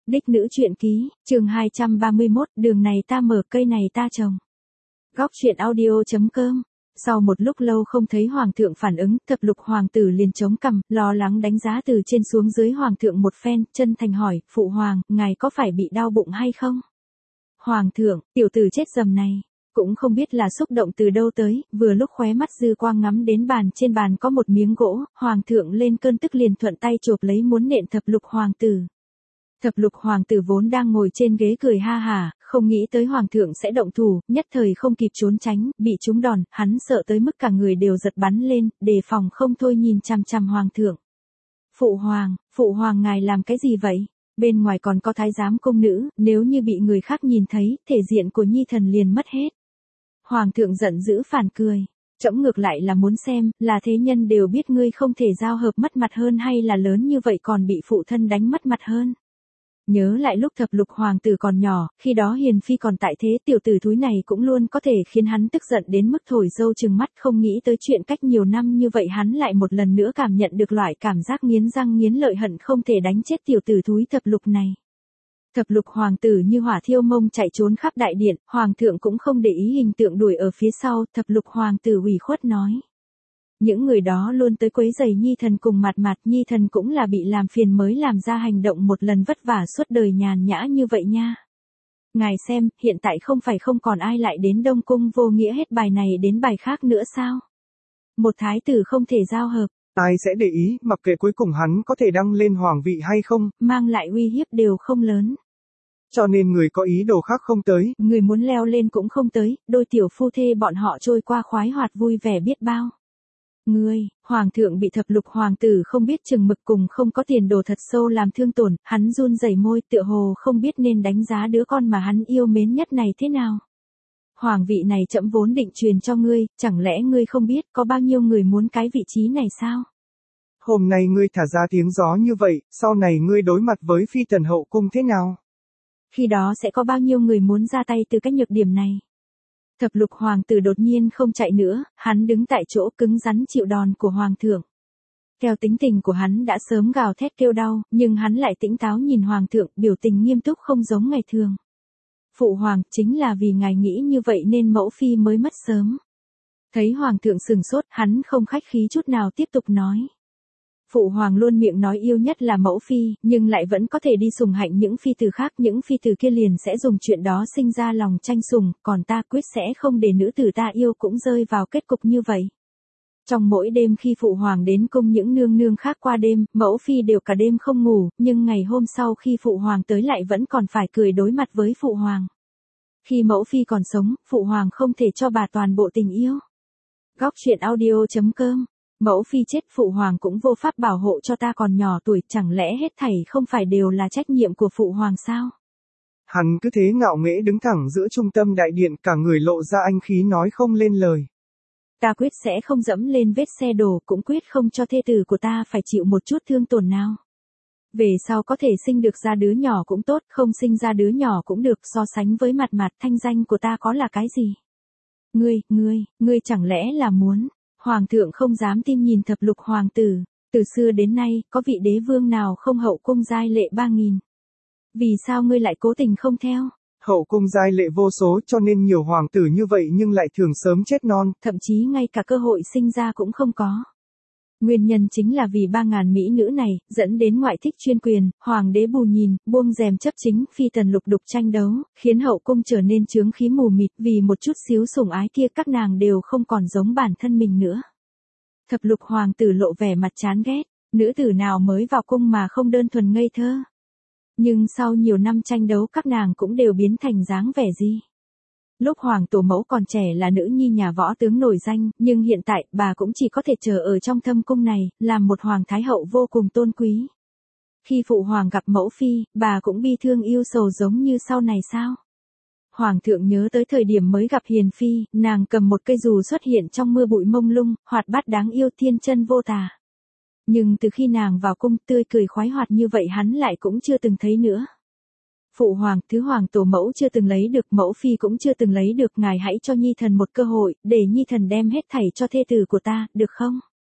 Đích nữ truyện ký, chương 231, đường này ta mở cây này ta trồng. Góc truyện audio.com. Sau một lúc lâu không thấy hoàng thượng phản ứng, Thập Lục hoàng tử liền chống cằm, lo lắng đánh giá từ trên xuống dưới hoàng thượng một phen, chân thành hỏi, phụ hoàng, ngài có phải bị đau bụng hay không? Hoàng thượng, tiểu tử chết dầm này, cũng không biết là xúc động từ đâu tới, vừa lúc khóe mắt dư quang ngắm đến bàn, trên bàn có một miếng gỗ, hoàng thượng lên cơn tức liền thuận tay chộp lấy muốn nện Thập Lục hoàng tử. Thập Lục hoàng tử vốn đang ngồi trên ghế cười ha hả, không nghĩ tới hoàng thượng sẽ động thủ, nhất thời không kịp trốn tránh, bị trúng đòn, hắn sợ tới mức cả người đều giật bắn lên, đề phòng không thôi nhìn chằm chằm hoàng thượng. Phụ hoàng ngài làm cái gì vậy? Bên ngoài còn có thái giám công nữ, nếu như bị người khác nhìn thấy, thể diện của nhi thần liền mất hết. Hoàng thượng giận dữ phản cười. Trẫm ngược lại là muốn xem, là thế nhân đều biết ngươi không thể giao hợp mất mặt hơn hay là lớn như vậy còn bị phụ thân đánh mất mặt hơn. Nhớ lại lúc Thập Lục hoàng tử còn nhỏ, khi đó hiền phi còn tại thế, tiểu tử thúi này cũng luôn có thể khiến hắn tức giận đến mức thổi dâu trừng mắt, không nghĩ tới chuyện cách nhiều năm như vậy hắn lại một lần nữa cảm nhận được loại cảm giác nghiến răng nghiến lợi hận không thể đánh chết tiểu tử thúi Thập Lục này. Thập Lục hoàng tử như hỏa thiêu mông chạy trốn khắp đại điện, hoàng thượng cũng không để ý hình tượng đuổi ở phía sau, Thập Lục hoàng tử ủy khuất nói. Những người đó luôn tới quấy rầy nhi thần cùng mặt nhi thần cũng là bị làm phiền mới làm ra hành động một lần vất vả suốt đời nhàn nhã như vậy nha. Ngài xem, hiện tại không phải không còn ai lại đến Đông Cung vô nghĩa hết bài này đến bài khác nữa sao? Một thái tử không thể giao hợp. Ai sẽ để ý, mặc kệ cuối cùng hắn có thể đăng lên hoàng vị hay không, mang lại uy hiếp đều không lớn. Cho nên người có ý đồ khác không tới. Người muốn leo lên cũng không tới, đôi tiểu phu thê bọn họ trôi qua khoái hoạt vui vẻ biết bao. Hoàng thượng bị Thập Lục hoàng tử không biết chừng mực cùng không có tiền đồ thật sâu làm thương tổn, hắn run rẩy môi tựa hồ không biết nên đánh giá đứa con mà hắn yêu mến nhất này thế nào. Hoàng vị này trẫm vốn định truyền cho ngươi, chẳng lẽ ngươi không biết có bao nhiêu người muốn cái vị trí này sao? Hôm nay ngươi thả ra tiếng gió như vậy, sau này ngươi đối mặt với phi tần hậu cung thế nào? Khi đó sẽ có bao nhiêu người muốn ra tay từ cái nhược điểm này? Thập Lục hoàng tử đột nhiên không chạy nữa, hắn đứng tại chỗ cứng rắn chịu đòn của hoàng thượng. Theo tính tình của hắn đã sớm gào thét kêu đau, nhưng hắn lại tỉnh táo nhìn hoàng thượng, biểu tình nghiêm túc không giống ngày thường. Phụ hoàng, chính là vì ngài nghĩ như vậy nên mẫu phi mới mất sớm. Thấy hoàng thượng sừng sốt, hắn không khách khí chút nào tiếp tục nói. Phụ hoàng luôn miệng nói yêu nhất là mẫu phi, nhưng lại vẫn có thể đi sùng hạnh những phi tử khác, những phi tử kia liền sẽ dùng chuyện đó sinh ra lòng tranh sùng, còn ta quyết sẽ không để nữ tử ta yêu cũng rơi vào kết cục như vậy. Trong mỗi đêm khi phụ hoàng đến cung những nương nương khác qua đêm, mẫu phi đều cả đêm không ngủ, nhưng ngày hôm sau khi phụ hoàng tới lại vẫn còn phải cười đối mặt với phụ hoàng. Khi mẫu phi còn sống, phụ hoàng không thể cho bà toàn bộ tình yêu. Góc truyện audio.com. Mẫu phi chết phụ hoàng cũng vô pháp bảo hộ cho ta còn nhỏ tuổi, chẳng lẽ hết thảy không phải đều là trách nhiệm của phụ hoàng sao? Hắn cứ thế ngạo nghễ đứng thẳng giữa trung tâm đại điện, cả người lộ ra anh khí nói không lên lời. Ta quyết sẽ không dẫm lên vết xe đổ, cũng quyết không cho thê tử của ta phải chịu một chút thương tổn nào. Về sau có thể sinh được ra đứa nhỏ cũng tốt, không sinh ra đứa nhỏ cũng được, so sánh với mặt thanh danh của ta có là cái gì? Ngươi chẳng lẽ là muốn... Hoàng thượng không dám tin nhìn Thập Lục hoàng tử, từ xưa đến nay, có vị đế vương nào không hậu cung giai lệ 3000. Vì sao ngươi lại cố tình không theo? Hậu cung giai lệ vô số cho nên nhiều hoàng tử như vậy nhưng lại thường sớm chết non. Thậm chí ngay cả cơ hội sinh ra cũng không có. Nguyên nhân chính là vì 3000 mỹ nữ này, dẫn đến ngoại thích chuyên quyền, hoàng đế bù nhìn, buông rèm chấp chính, phi tần lục đục tranh đấu, khiến hậu cung trở nên chướng khí mù mịt, vì một chút xíu sủng ái kia các nàng đều không còn giống bản thân mình nữa. Thập Lục hoàng tử lộ vẻ mặt chán ghét, nữ tử nào mới vào cung mà không đơn thuần ngây thơ. Nhưng sau nhiều năm tranh đấu các nàng cũng đều biến thành dáng vẻ gì. Lúc hoàng tổ mẫu còn trẻ là nữ nhi nhà võ tướng nổi danh, nhưng hiện tại bà cũng chỉ có thể chờ ở trong thâm cung này, làm một hoàng thái hậu vô cùng tôn quý. Khi phụ hoàng gặp mẫu phi, bà cũng bi thương yêu sầu giống như sau này sao? Hoàng thượng nhớ tới thời điểm mới gặp hiền phi, nàng cầm một cây dù xuất hiện trong mưa bụi mông lung, hoạt bát đáng yêu thiên chân vô tà. Nhưng từ khi nàng vào cung tươi cười khoái hoạt như vậy hắn lại cũng chưa từng thấy nữa. Phụ hoàng, thứ hoàng tổ mẫu chưa từng lấy được, mẫu phi cũng chưa từng lấy được, ngài hãy cho nhi thần một cơ hội, để nhi thần đem hết thảy cho thê tử của ta, được không?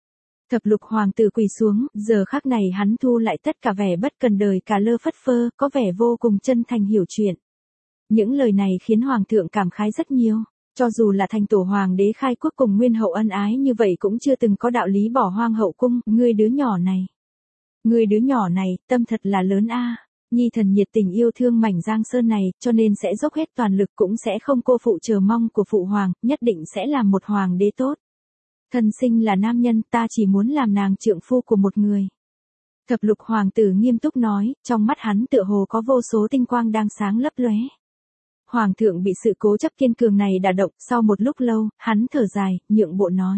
Thập lục hoàng tử quỳ xuống, giờ khắc này hắn thu lại tất cả vẻ bất cần đời cả lơ phất phơ, có vẻ vô cùng chân thành hiểu chuyện. Những lời này khiến hoàng thượng cảm khái rất nhiều. Cho dù là thành tổ hoàng đế khai quốc cùng nguyên hậu ân ái như vậy cũng chưa từng có đạo lý bỏ hoang hậu cung, ngươi đứa nhỏ này. Ngươi đứa nhỏ này, tâm thật là lớn a. Nhi thần nhiệt tình yêu thương mảnh Giang Sơn này, cho nên sẽ dốc hết toàn lực cũng sẽ không cô phụ chờ mong của phụ hoàng, nhất định sẽ làm một hoàng đế tốt. Thần sinh là nam nhân, ta chỉ muốn làm nàng trượng phu của một người. Thập lục hoàng tử nghiêm túc nói, trong mắt hắn tựa hồ có vô số tinh quang đang sáng lấp lóe. Hoàng thượng bị sự cố chấp kiên cường này đả động, sau một lúc lâu, hắn thở dài, nhượng bộ nói.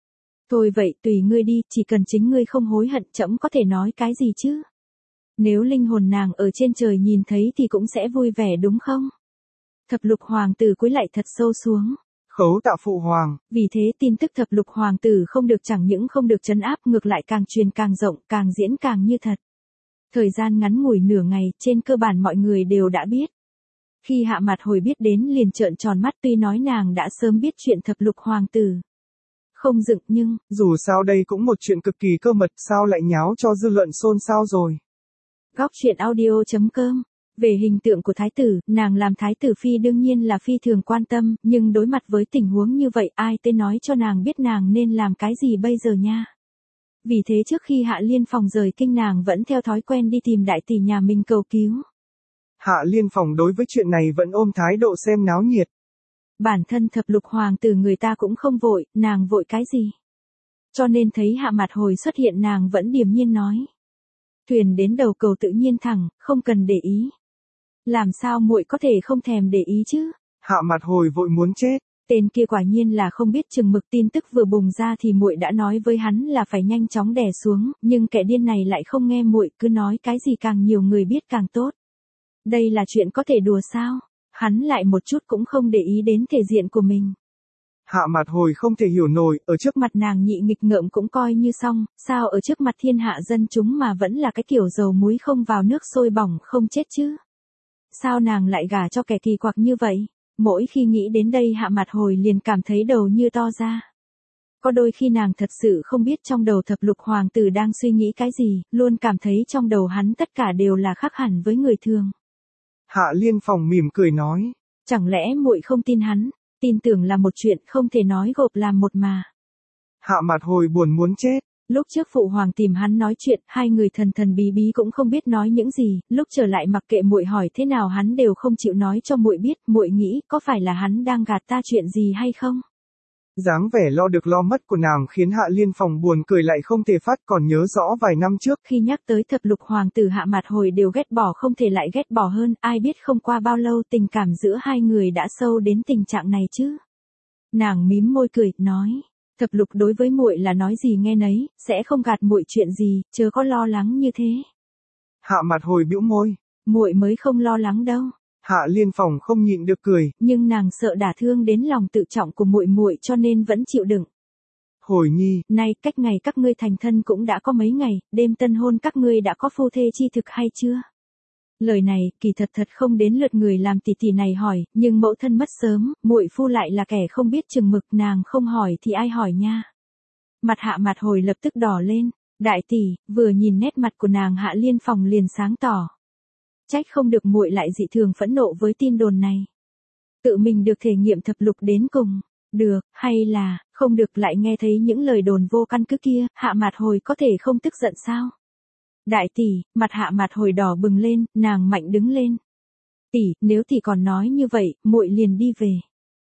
Thôi vậy, tùy ngươi đi, chỉ cần chính ngươi không hối hận, trẫm có thể nói cái gì chứ? Nếu linh hồn nàng ở trên trời nhìn thấy thì cũng sẽ vui vẻ đúng không? Thập lục hoàng tử cúi lại thật sâu xuống. Khấu tạ phụ hoàng. Vì thế tin tức thập lục hoàng tử không được chẳng những không được trấn áp ngược lại càng truyền càng rộng, càng diễn càng như thật. Thời gian ngắn ngủi nửa ngày, trên cơ bản mọi người đều đã biết. Khi Hạ Mạt Hồi biết đến liền trợn tròn mắt, tuy nói nàng đã sớm biết chuyện thập lục hoàng tử. Không dựng nhưng, dù sao đây cũng một chuyện cực kỳ cơ mật, sao lại nháo cho dư luận xôn xao rồi. Góc truyện audio.com. Về hình tượng của thái tử, nàng làm thái tử phi đương nhiên là phi thường quan tâm, nhưng đối mặt với tình huống như vậy ai tên nói cho nàng biết nàng nên làm cái gì bây giờ nha. Vì thế trước khi Hạ Liên Phòng rời kinh nàng vẫn theo thói quen đi tìm đại tỷ nhà mình cầu cứu. Hạ Liên Phòng đối với chuyện này vẫn ôm thái độ xem náo nhiệt. Bản thân thập lục hoàng tử người ta cũng không vội, nàng vội cái gì. Cho nên thấy Hạ Mạt Hồi xuất hiện nàng vẫn điềm nhiên nói. Thuyền đến đầu cầu tự nhiên thẳng, không cần để ý. Làm sao muội có thể không thèm để ý chứ? Hạ Mạt Hồi vội muốn chết. Tên kia quả nhiên là không biết chừng mực, tin tức vừa bùng ra thì muội đã nói với hắn là phải nhanh chóng đè xuống, nhưng kẻ điên này lại không nghe muội, cứ nói cái gì càng nhiều người biết càng tốt. Đây là chuyện có thể đùa sao? Hắn lại một chút cũng không để ý đến thể diện của mình. Hạ Mạt Hồi không thể hiểu nổi, ở trước mặt nàng nhị nghịch ngợm cũng coi như xong, sao ở trước mặt thiên hạ dân chúng mà vẫn là cái kiểu dầu muối không vào nước sôi bỏng không chết chứ? Sao nàng lại gả cho kẻ kỳ quặc như vậy? Mỗi khi nghĩ đến đây Hạ Mạt Hồi liền cảm thấy đầu như to ra. Có đôi khi nàng thật sự không biết trong đầu thập lục hoàng tử đang suy nghĩ cái gì, luôn cảm thấy trong đầu hắn tất cả đều là khác hẳn với người thường. Hạ Liên Phòng mỉm cười nói. Chẳng lẽ muội không tin hắn, tin tưởng là một chuyện không thể nói gộp làm một mà. Hạ Mạt Hồi buồn muốn chết. Lúc trước phụ hoàng tìm hắn nói chuyện, hai người thần thần bí bí cũng không biết nói những gì, lúc trở lại mặc kệ muội hỏi thế nào hắn đều không chịu nói cho muội biết, muội nghĩ có phải là hắn đang gạt ta chuyện gì hay không? Dáng vẻ lo được lo mất của nàng khiến Hạ Liên Phòng buồn cười lại không thể phát, còn nhớ rõ vài năm trước. Khi nhắc tới thập lục hoàng tử Hạ Mạt Hồi đều ghét bỏ không thể lại ghét bỏ hơn, ai biết không qua bao lâu tình cảm giữa hai người đã sâu đến tình trạng này chứ. Nàng mím môi cười, nói. Thập lục đối với muội là nói gì nghe nấy, sẽ không gạt muội chuyện gì, chớ có lo lắng như thế. Hạ Mạt Hồi bĩu môi. Muội mới không lo lắng đâu. Hạ Liên Phòng không nhịn được cười. Nhưng nàng sợ đả thương đến lòng tự trọng của muội muội cho nên vẫn chịu đựng. Hồi nhi. Nay cách ngày các ngươi thành thân cũng đã có mấy ngày, đêm tân hôn các ngươi đã có phu thê chi thực hay chưa? Lời này, kỳ thật không đến lượt người làm tỷ tỷ này hỏi, nhưng mẫu thân mất sớm, muội phu lại là kẻ không biết chừng mực, nàng không hỏi thì ai hỏi nha. Mặt Hạ Mạt Hồi lập tức đỏ lên, đại tỷ, vừa nhìn nét mặt của nàng Hạ Liên Phòng liền sáng tỏ. Trách không được muội lại dị thường phẫn nộ với tin đồn này. Tự mình được thể nghiệm thập lục đến cùng, được, hay là, không được lại nghe thấy những lời đồn vô căn cứ kia, Hạ Mạt Hồi có thể không tức giận sao? Đại tỷ, mặt Hạ Mạt Hồi đỏ bừng lên, nàng mạnh đứng lên. Tỷ, nếu tỷ còn nói như vậy, muội liền đi về.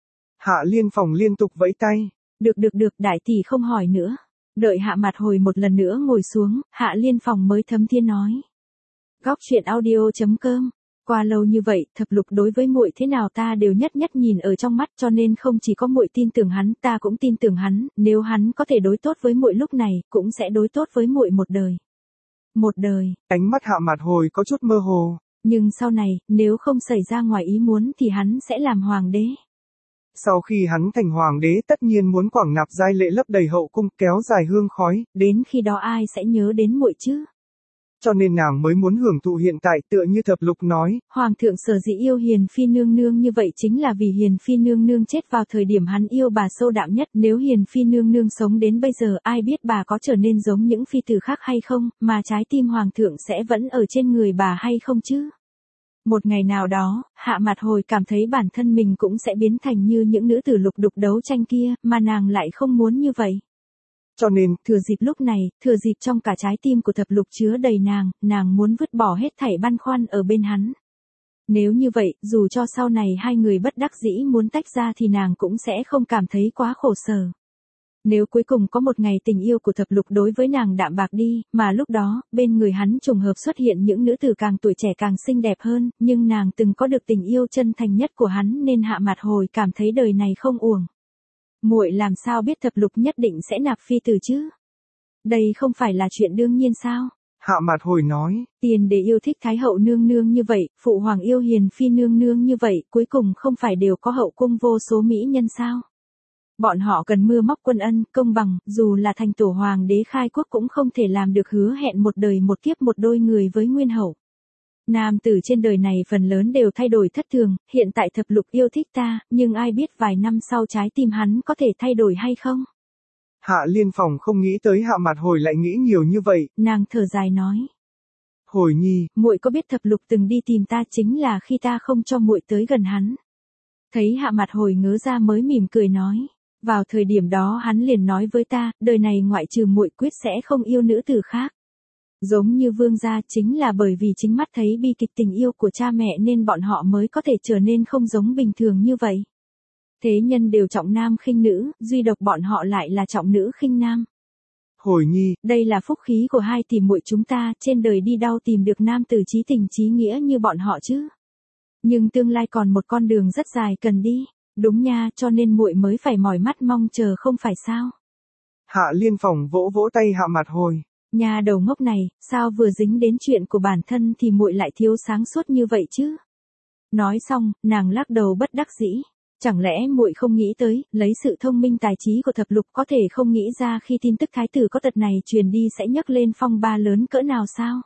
Hạ Liên Phòng liên tục vẫy tay. Được, đại tỷ không hỏi nữa. Đợi Hạ Mạt Hồi một lần nữa ngồi xuống, Hạ Liên Phòng mới thấm thiên nói. Góc truyện audio.com. Qua lâu như vậy, thập lục đối với muội thế nào ta đều nhất nhìn ở trong mắt, cho nên không chỉ có muội tin tưởng hắn, ta cũng tin tưởng hắn, nếu hắn có thể đối tốt với muội lúc này, cũng sẽ đối tốt với muội một đời. Một đời. Ánh mắt Hạ Mạt Hồi có chút mơ hồ. Nhưng sau này, nếu không xảy ra ngoài ý muốn thì hắn sẽ làm hoàng đế. Sau khi hắn thành hoàng đế tất nhiên muốn quảng nạp giai lệ lấp đầy hậu cung, kéo dài hương khói. Đến khi đó ai sẽ nhớ đến muội chứ? Cho nên nàng mới muốn hưởng thụ hiện tại, tựa như Thập Lục nói. Hoàng thượng sở dĩ yêu Hiền Phi nương nương như vậy chính là vì Hiền Phi nương nương chết vào thời điểm hắn yêu bà sâu đậm nhất. Nếu Hiền Phi nương nương sống đến bây giờ, ai biết bà có trở nên giống những phi tử khác hay không, mà trái tim Hoàng thượng sẽ vẫn ở trên người bà hay không chứ? Một ngày nào đó, Hạ Mạt Hồi cảm thấy bản thân mình cũng sẽ biến thành như những nữ tử lục đục đấu tranh kia, mà nàng lại không muốn như vậy. Cho nên, thừa dịp lúc này, thừa dịp trong cả trái tim của Thập Lục chứa đầy nàng muốn vứt bỏ hết thảy băn khoăn ở bên hắn. Nếu như vậy, dù cho sau này hai người bất đắc dĩ muốn tách ra thì nàng cũng sẽ không cảm thấy quá khổ sở. Nếu cuối cùng có một ngày tình yêu của Thập Lục đối với nàng đạm bạc đi, mà lúc đó, bên người hắn trùng hợp xuất hiện những nữ tử càng tuổi trẻ càng xinh đẹp hơn, nhưng nàng từng có được tình yêu chân thành nhất của hắn nên Hạ Mạt Hồi cảm thấy đời này không uổng. Muội làm sao biết Thập Lục nhất định sẽ nạp phi tử chứ? Đây không phải là chuyện đương nhiên sao? Hạ Mạt Hồi nói. Tiền để yêu thích Thái hậu nương nương như vậy, phụ hoàng yêu Hiền Phi nương nương như vậy, cuối cùng không phải đều có hậu cung vô số mỹ nhân sao? Bọn họ cần mưa móc quân ân, công bằng, dù là thành tổ hoàng đế khai quốc cũng không thể làm được hứa hẹn một đời một kiếp một đôi người với nguyên hậu. Nam tử trên đời này phần lớn đều thay đổi thất thường, hiện tại Thập Lục yêu thích ta, nhưng ai biết vài năm sau trái tim hắn có thể thay đổi hay không? Hạ Liên Phòng không nghĩ tới Hạ Mạt Hồi lại nghĩ nhiều như vậy. Nàng thở dài nói. Hồi nhi, muội có biết Thập Lục từng đi tìm ta chính là khi ta không cho muội tới gần hắn. Thấy Hạ Mạt Hồi ngớ ra mới mỉm cười nói. Vào thời điểm đó hắn liền nói với ta, đời này ngoại trừ muội quyết sẽ không yêu nữ tử khác. Giống như Vương gia chính là bởi vì chính mắt thấy bi kịch tình yêu của cha mẹ nên bọn họ mới có thể trở nên không giống bình thường như vậy. Thế nhân đều trọng nam khinh nữ, duy độc bọn họ lại là trọng nữ khinh nam. Hồi nhi, đây là phúc khí của hai tỷ muội chúng ta, trên đời đi đau tìm được nam tử chí tình chí nghĩa như bọn họ chứ. Nhưng tương lai còn một con đường rất dài cần đi. Đúng nha, cho nên muội mới phải mỏi mắt mong chờ không phải sao? Hạ Liên Phòng vỗ vỗ tay Hạ Mạt Hồi. Nhà đầu ngốc này, sao vừa dính đến chuyện của bản thân thì muội lại thiếu sáng suốt như vậy chứ? Nói xong, nàng lắc đầu bất đắc dĩ. Chẳng lẽ muội không nghĩ tới, lấy sự thông minh tài trí của Thập Lục có thể không nghĩ ra khi tin tức thái tử có tật này truyền đi sẽ nhấc lên phong ba lớn cỡ nào sao?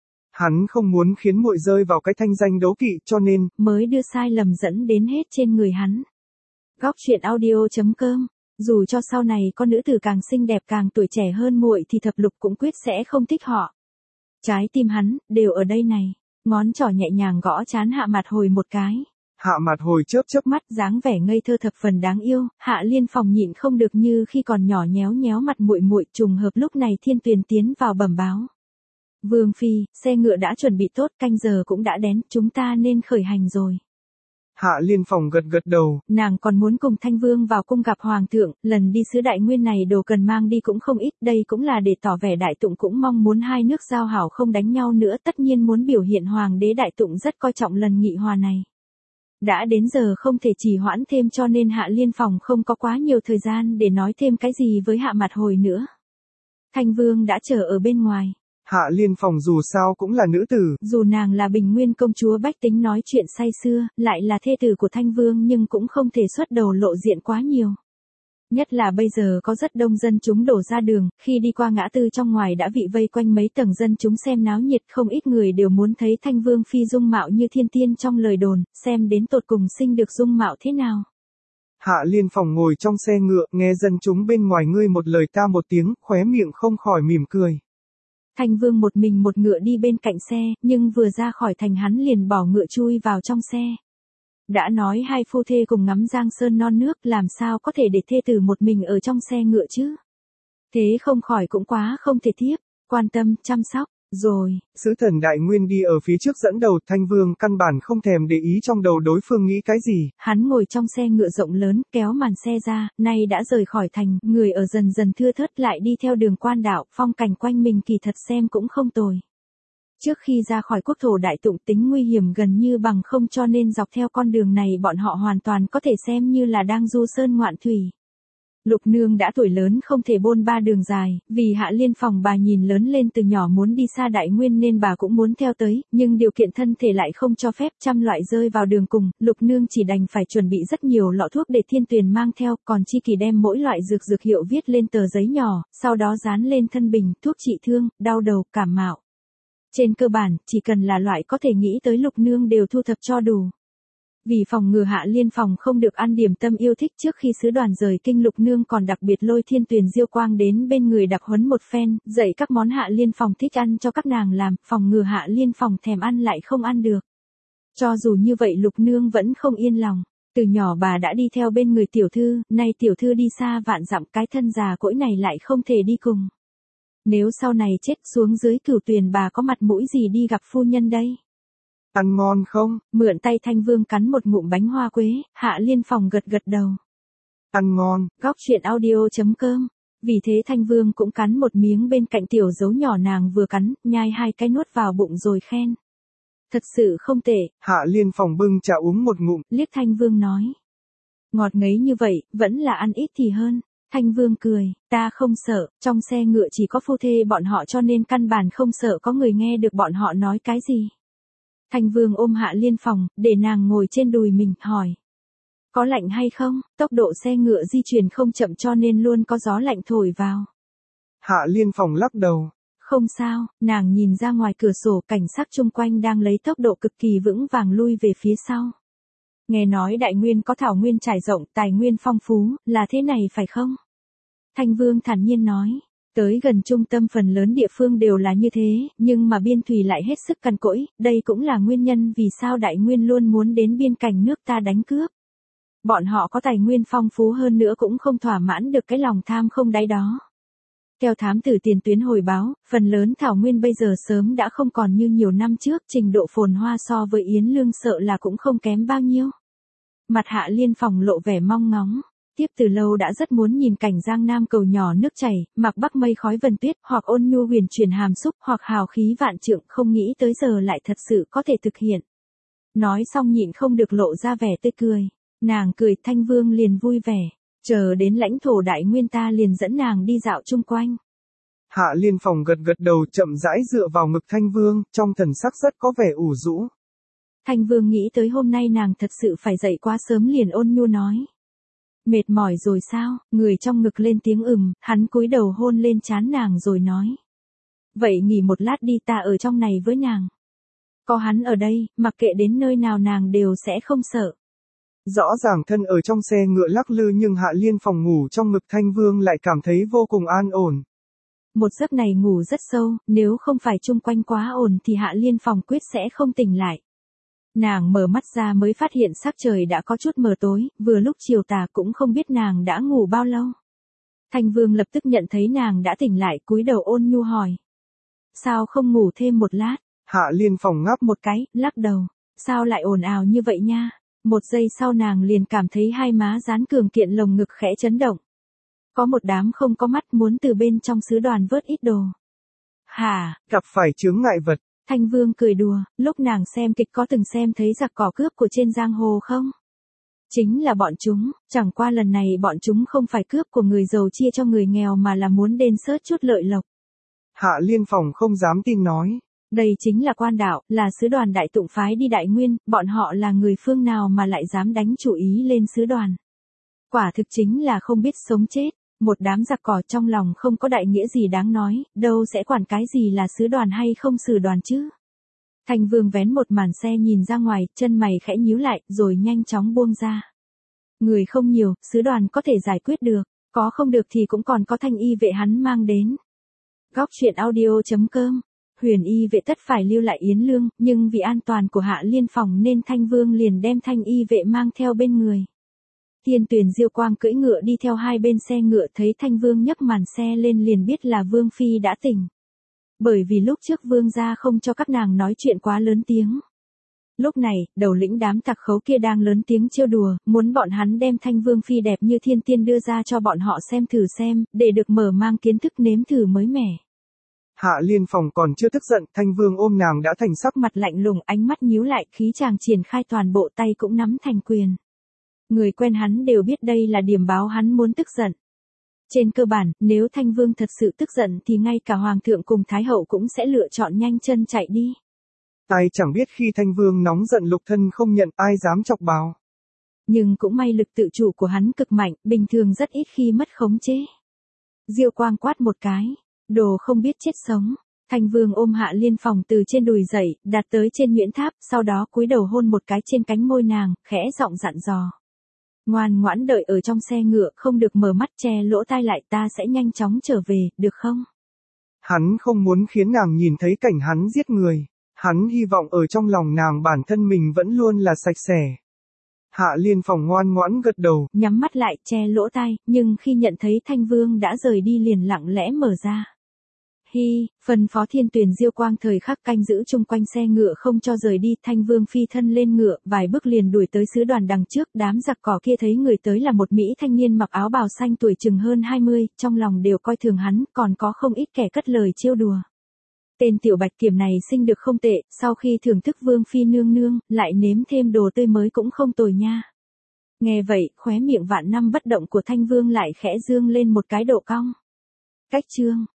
Hắn không muốn khiến muội rơi vào cái thanh danh đố kỵ cho nên mới đưa sai lầm dẫn đến hết trên người hắn. Góc truyện audio.com. Dù cho sau này con nữ tử càng xinh đẹp càng tuổi trẻ hơn muội thì Thập Lục cũng quyết sẽ không thích họ. Trái tim hắn, đều ở đây này. Ngón trỏ nhẹ nhàng gõ trán Hạ Mạt Hồi một cái. Hạ Mạt Hồi chớp chớp mắt dáng vẻ ngây thơ thập phần đáng yêu, Hạ Liên Phòng nhịn không được như khi còn nhỏ nhéo nhéo mặt muội muội. Trùng hợp lúc này Thiên Tuyền tiến vào bẩm báo. Vương phi, xe ngựa đã chuẩn bị tốt, canh giờ cũng đã đến, chúng ta nên khởi hành rồi. Hạ Liên Phòng gật gật đầu. Nàng còn muốn cùng Thanh Vương vào cung gặp Hoàng thượng, lần đi sứ Đại Nguyên này đồ cần mang đi cũng không ít, đây cũng là để tỏ vẻ Đại Tụng cũng mong muốn hai nước giao hảo không đánh nhau nữa, tất nhiên muốn biểu hiện Hoàng đế Đại Tụng rất coi trọng lần nghị hòa này. Đã đến giờ không thể trì hoãn thêm cho nên Hạ Liên Phòng không có quá nhiều thời gian để nói thêm cái gì với Hạ Mạt Hồi nữa. Thanh Vương đã chờ ở bên ngoài. Hạ Liên Phòng dù sao cũng là nữ tử. Dù nàng là Bình Nguyên công chúa bách tính nói chuyện say sưa, lại là thê tử của Thanh Vương nhưng cũng không thể xuất đầu lộ diện quá nhiều. Nhất là bây giờ có rất đông dân chúng đổ ra đường, khi đi qua ngã tư trong ngoài đã bị vây quanh mấy tầng dân chúng xem náo nhiệt, không ít người đều muốn thấy Thanh Vương phi dung mạo như thiên tiên trong lời đồn, xem đến tột cùng sinh được dung mạo thế nào. Hạ Liên Phòng ngồi trong xe ngựa, nghe dân chúng bên ngoài ngươi một lời ta một tiếng, khóe miệng không khỏi mỉm cười. Thanh Vương một mình một ngựa đi bên cạnh xe, nhưng vừa ra khỏi thành hắn liền bỏ ngựa chui vào trong xe. Đã nói hai phu thê cùng ngắm giang sơn non nước, làm sao có thể để thê tử một mình ở trong xe ngựa chứ? Thế không khỏi cũng quá không thể tiếp, quan tâm, chăm sóc, rồi. Sứ thần Đại Nguyên đi ở phía trước dẫn đầu, Thanh Vương căn bản không thèm để ý trong đầu đối phương nghĩ cái gì. Hắn ngồi trong xe ngựa rộng lớn, kéo màn xe ra, nay đã rời khỏi thành, người ở dần dần thưa thớt lại đi theo đường quan đạo, phong cảnh quanh mình kỳ thật xem cũng không tồi. Trước khi ra khỏi quốc thổ Đại Tụng tính nguy hiểm gần như bằng không cho nên dọc theo con đường này bọn họ hoàn toàn có thể xem như là đang du sơn ngoạn thủy. Lục nương đã tuổi lớn không thể bôn ba đường dài, vì Hạ Liên Phòng bà nhìn lớn lên từ nhỏ muốn đi xa Đại Nguyên nên bà cũng muốn theo tới, nhưng điều kiện thân thể lại không cho phép, trăm loại rơi vào đường cùng, Lục nương chỉ đành phải chuẩn bị rất nhiều lọ thuốc để Thiên Tuyền mang theo, còn Chi Kỳ đem mỗi loại dược hiệu viết lên tờ giấy nhỏ, sau đó dán lên thân bình, thuốc trị thương, đau đầu, cảm mạo. Trên cơ bản, chỉ cần là loại có thể nghĩ tới Lục Nương đều thu thập cho đủ. Vì phòng ngừa Hạ Liên Phòng không được ăn điểm tâm yêu thích trước khi sứ đoàn rời kinh, Lục Nương còn đặc biệt lôi Thiên Tuyền Diêu Quang đến bên người đặc huấn một phen, dạy các món Hạ Liên Phòng thích ăn cho các nàng làm, phòng ngừa Hạ Liên Phòng thèm ăn lại không ăn được. Cho dù như vậy Lục Nương vẫn không yên lòng. Từ nhỏ bà đã đi theo bên người tiểu thư, nay tiểu thư đi xa vạn dặm, cái thân già cỗi này lại không thể đi cùng. Nếu sau này chết xuống dưới Cửu Tuyền, bà có mặt mũi gì đi gặp phu nhân đây? Ăn ngon không? Mượn tay Thanh Vương cắn một ngụm bánh hoa quế, Hạ Liên Phòng gật gật đầu. Ăn ngon. Góc truyện audio.com. Vì thế Thanh Vương cũng cắn một miếng bên cạnh tiểu dấu nhỏ nàng vừa cắn, nhai 2 cái nuốt vào bụng rồi khen. Thật sự không tệ. Hạ Liên Phòng bưng trà uống một ngụm. Liếc Thanh Vương nói. Ngọt ngấy như vậy, vẫn là ăn ít thì hơn. Thanh Vương cười, ta không sợ, trong xe ngựa chỉ có phu thê bọn họ cho nên căn bản không sợ có người nghe được bọn họ nói cái gì. Thanh Vương ôm Hạ Liên Phòng, để nàng ngồi trên đùi mình, hỏi. Có lạnh hay không? Tốc độ xe ngựa di chuyển không chậm cho nên luôn có gió lạnh thổi vào. Hạ Liên Phòng lắc đầu. Không sao, nàng nhìn ra ngoài cửa sổ, cảnh sắc chung quanh đang lấy tốc độ cực kỳ vững vàng lui về phía sau. Nghe nói Đại Nguyên có thảo nguyên trải rộng, tài nguyên phong phú, là thế này phải không? Thanh Vương thản nhiên nói. Tới gần trung tâm phần lớn địa phương đều là như thế, nhưng mà biên thủy lại hết sức cằn cỗi, đây cũng là nguyên nhân vì sao Đại Nguyên luôn muốn đến biên cảnh nước ta đánh cướp. Bọn họ có tài nguyên phong phú hơn nữa cũng không thỏa mãn được cái lòng tham không đáy đó. Theo thám tử tiền tuyến hồi báo, phần lớn thảo nguyên bây giờ sớm đã không còn như nhiều năm trước, trình độ phồn hoa so với Yến Lương sợ là cũng không kém bao nhiêu. Mặt Hạ Liên Phòng lộ vẻ mong ngóng. Tiếp từ lâu đã rất muốn nhìn cảnh Giang Nam cầu nhỏ nước chảy, mặc bắc mây khói vân tuyết, hoặc ôn nhu huyền chuyển hàm xúc, hoặc hào khí vạn trượng, không nghĩ tới giờ lại thật sự có thể thực hiện. Nói xong nhịn không được lộ ra vẻ tươi cười. Nàng cười, Thanh Vương liền vui vẻ. Chờ đến lãnh thổ Đại Nguyên ta liền dẫn nàng đi dạo chung quanh. Hạ Liên Phòng gật gật đầu, chậm rãi dựa vào ngực Thanh Vương, trong thần sắc rất có vẻ ủ rũ. Thanh Vương nghĩ tới hôm nay nàng thật sự phải dậy quá sớm liền ôn nhu nói. Mệt mỏi rồi sao? Người trong ngực lên tiếng hắn cúi đầu hôn lên trán nàng rồi nói. Vậy nghỉ một lát đi, ta ở trong này với nàng. Có hắn ở đây, mặc kệ đến nơi nào nàng đều sẽ không sợ. Rõ ràng thân ở trong xe ngựa lắc lư nhưng Hạ Liên Phòng ngủ trong ngực Thanh Vương lại cảm thấy vô cùng an ổn. Một giấc này ngủ rất sâu, nếu không phải chung quanh quá ồn thì Hạ Liên Phòng quyết sẽ không tỉnh lại. Nàng mở mắt ra mới phát hiện sắc trời đã có chút mờ tối, vừa lúc chiều tà cũng không biết nàng đã ngủ bao lâu. Thanh Vương lập tức nhận thấy nàng đã tỉnh lại, cúi đầu ôn nhu hỏi. Sao không ngủ thêm một lát? Hạ Liên Phòng ngáp một cái, lắc đầu. Sao lại ồn ào như vậy nha? Một giây sau nàng liền cảm thấy hai má dán cường kiện lồng ngực khẽ chấn động. Có một đám không có mắt muốn từ bên trong sứ đoàn vớt ít đồ. Hả? Gặp phải chướng ngại vật. Thanh Vương cười đùa, lúc nàng xem kịch có từng xem thấy giặc cỏ cướp của trên giang hồ không? Chính là bọn chúng, chẳng qua lần này bọn chúng không phải cướp của người giàu chia cho người nghèo mà là muốn đền sớt chút lợi lộc. Hạ Liên Phòng không dám tin nói. Đây chính là quan đạo, là sứ đoàn đại tụng phái đi Đại Nguyên, bọn họ là người phương nào mà lại dám đánh chủ ý lên sứ đoàn. Quả thực chính là không biết sống chết, một đám giặc cỏ trong lòng không có đại nghĩa gì đáng nói, đâu sẽ quản cái gì là sứ đoàn hay không sử đoàn chứ. Thanh Vương vén một màn xe nhìn ra ngoài, chân mày khẽ nhíu lại, rồi nhanh chóng buông ra. Người không nhiều, sứ đoàn có thể giải quyết được, có không được thì cũng còn có Thanh y vệ hắn mang đến. Góc truyện audio.com. Huyền y vệ tất phải lưu lại Yến Lương, nhưng vì an toàn của Hạ Liên Phòng nên Thanh Vương liền đem Thanh y vệ mang theo bên người. Thiên Tuyền Diêu Quang cưỡi ngựa đi theo hai bên xe ngựa, thấy Thanh Vương nhấc màn xe lên liền biết là Vương Phi đã tỉnh. Bởi vì lúc trước Vương gia không cho các nàng nói chuyện quá lớn tiếng. Lúc này, đầu lĩnh đám tặc khấu kia đang lớn tiếng trêu đùa, muốn bọn hắn đem Thanh Vương Phi đẹp như thiên tiên đưa ra cho bọn họ xem thử xem, để được mở mang kiến thức nếm thử mới mẻ. Hạ Liên Phòng còn chưa tức giận, Thanh Vương ôm nàng đã thành sắc mặt lạnh lùng, ánh mắt nhíu lại, khí chàng triển khai toàn bộ, tay cũng nắm thành quyền. Người quen hắn đều biết đây là điểm báo hắn muốn tức giận. Trên cơ bản, nếu Thanh Vương thật sự tức giận thì ngay cả Hoàng thượng cùng Thái hậu cũng sẽ lựa chọn nhanh chân chạy đi. Ai chẳng biết khi Thanh Vương nóng giận lục thân không nhận, ai dám chọc báo. Nhưng cũng may lực tự chủ của hắn cực mạnh, bình thường rất ít khi mất khống chế. Diêu Quang quát một cái. Đồ không biết chết sống. Thanh Vương ôm Hạ Liên Phòng từ trên đùi dậy, đặt tới trên nhuyễn tháp, sau đó cúi đầu hôn một cái trên cánh môi nàng, khẽ giọng dặn dò. Ngoan ngoãn đợi ở trong xe ngựa, không được mở mắt che lỗ tai lại, ta sẽ nhanh chóng trở về, được không? Hắn không muốn khiến nàng nhìn thấy cảnh hắn giết người. Hắn hy vọng ở trong lòng nàng bản thân mình vẫn luôn là sạch sẽ. Hạ Liên Phòng ngoan ngoãn gật đầu, nhắm mắt lại che lỗ tai, nhưng khi nhận thấy Thanh Vương đã rời đi liền lặng lẽ mở ra. Phân phó Thiên Tuyền Diêu Quang thời khắc canh giữ chung quanh xe ngựa không cho rời đi. Thanh Vương phi thân lên ngựa, vài bước liền đuổi tới sứ đoàn đằng trước. Đám giặc cỏ kia thấy người tới là một mỹ thanh niên mặc áo bào xanh tuổi chừng hơn 20, trong lòng đều coi thường hắn, còn có không ít kẻ cất lời trêu đùa. Tên tiểu bạch kiểm này sinh được không tệ, sau khi thưởng thức Vương phi nương nương, lại nếm thêm đồ tươi mới cũng không tồi nha. Nghe vậy, khóe miệng vạn năm bất động của Thanh Vương lại khẽ dương lên một cái độ cong. Cách chương